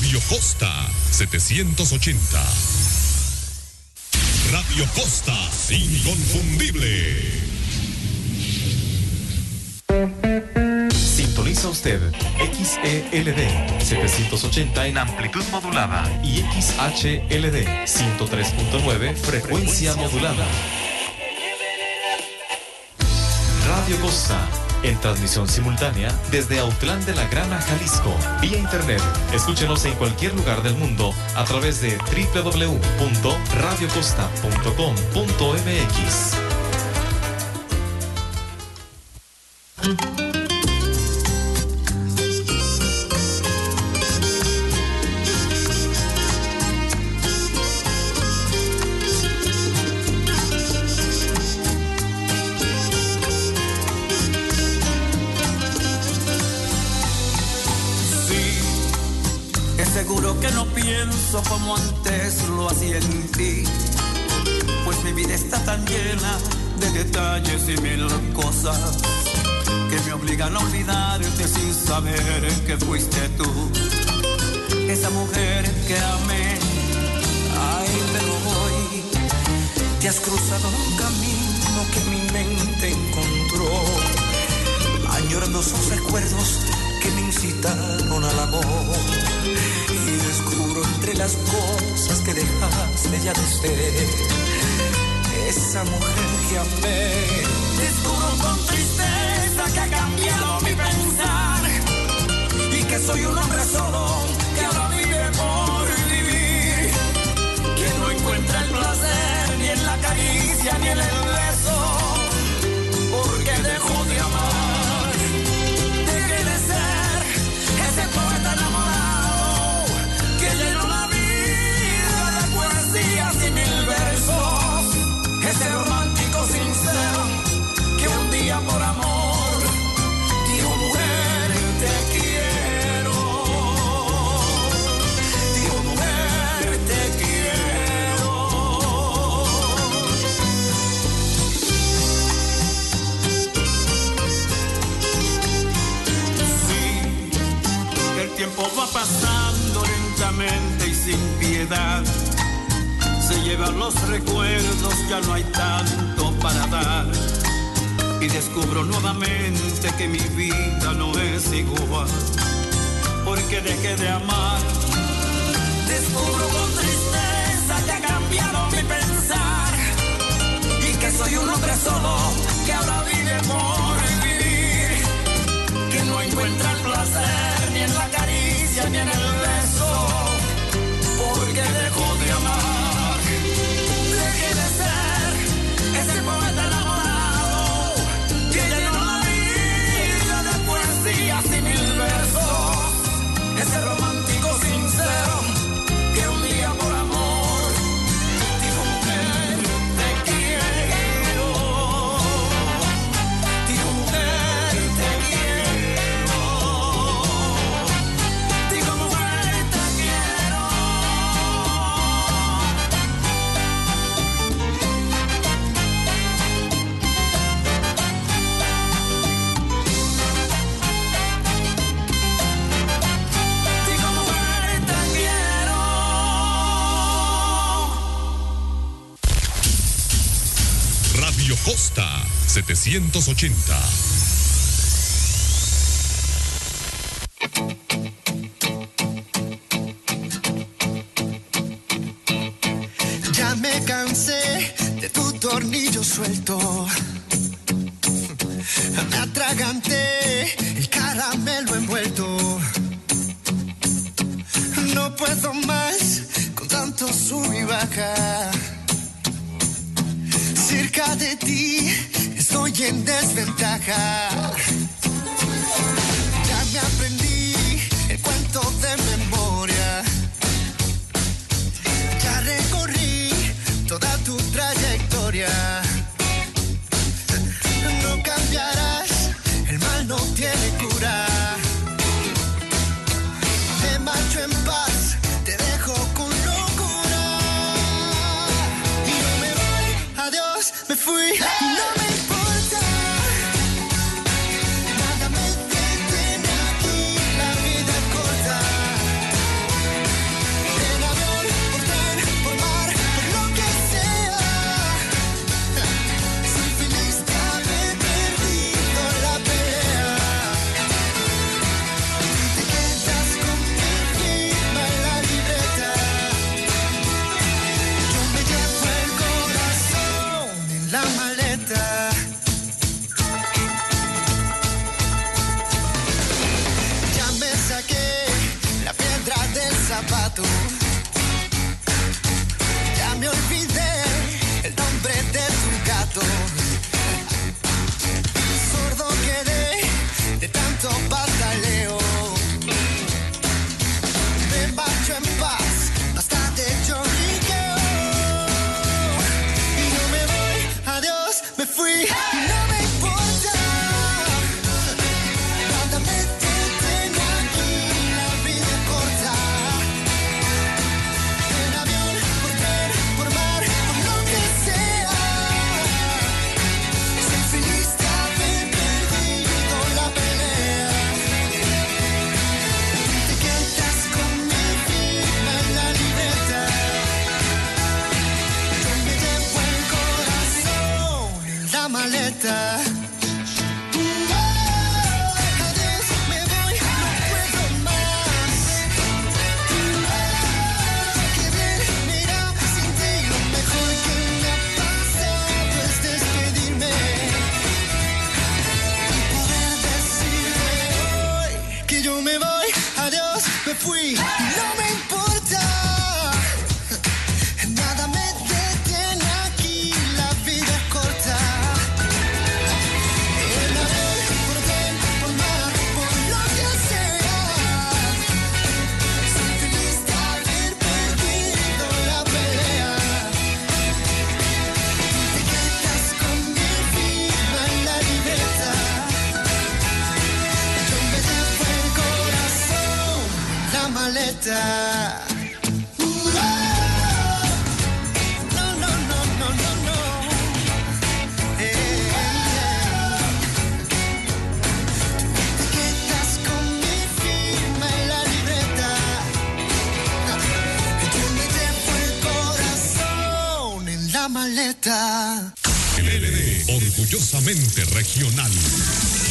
Radio Costa 780. Radio Costa inconfundible. Sintoniza usted XELD 780 en amplitud modulada y XHLD 103.9 frecuencia modulada. Radio Costa, en transmisión simultánea desde Autlán de la Grana, Jalisco, vía internet. Escúchenos en cualquier lugar del mundo a través de www.radiocosta.com.mx. Como antes lo hacía en ti, pues mi vida está tan llena de detalles y mil cosas que me obligan a olvidarte sin saber que fuiste tú, esa mujer que amé. Ay, pero hoy te has cruzado un camino que mi mente encontró, añorando esos recuerdos que me incitaron al amor, y descubro entre las cosas que dejaste ya de ser esa mujer que amé. Descubro con tristeza que ha cambiado mi pensar y que soy un hombre solo que ahora vive por vivir, que no encuentra el placer ni en la caricia ni en el beso, porque dejó de amar. Ese poeta enamorado que llenó la vida de poesías y mil versos, ese romántico sincero que un día por amor dijo mujer te quiero, dijo mujer te quiero. El tiempo va pasando lentamente y sin piedad, se llevan los recuerdos, ya no hay tanto para dar, y descubro nuevamente que mi vida no es igual, porque dejé de amar. Descubro con tristeza que ha cambiado mi pensar y que soy un hombre solo que ahora vive por vivir, que no encuentra el placer ni en la caricia ni en el beso, porque dejó de amar. Dejé de ser ese poeta enamorado que llenó la vida de poesías y mil versos, ese romántico sincero que un día por amor dijo mujer te quiero, dijo mujer te quiero. Radio Costa 780. Ya me cansé de tu tornillo suelto, me atraganté el caramelo envuelto, no puedo más con tanto sub y baja. Cerca de ti estoy en desventaja. Ya me aprendí el cuento de memoria. Ya recorrí toda tu trayectoria. No cambiarás, el mal no tiene cura. Me marcho en paz, te dejo con locura. Y no me voy, adiós, me fui, no me importa. yo me voy, adiós, me fui, no me importa. Nada me detiene aquí, la vida es corta. El amor por bien, por mal, por lo que sea. Soy feliz de haber perdido la pelea. Te quedas con mi firma en la libreta. Yo me llevo el corazón, la maleta. LLD, orgullosamente regional.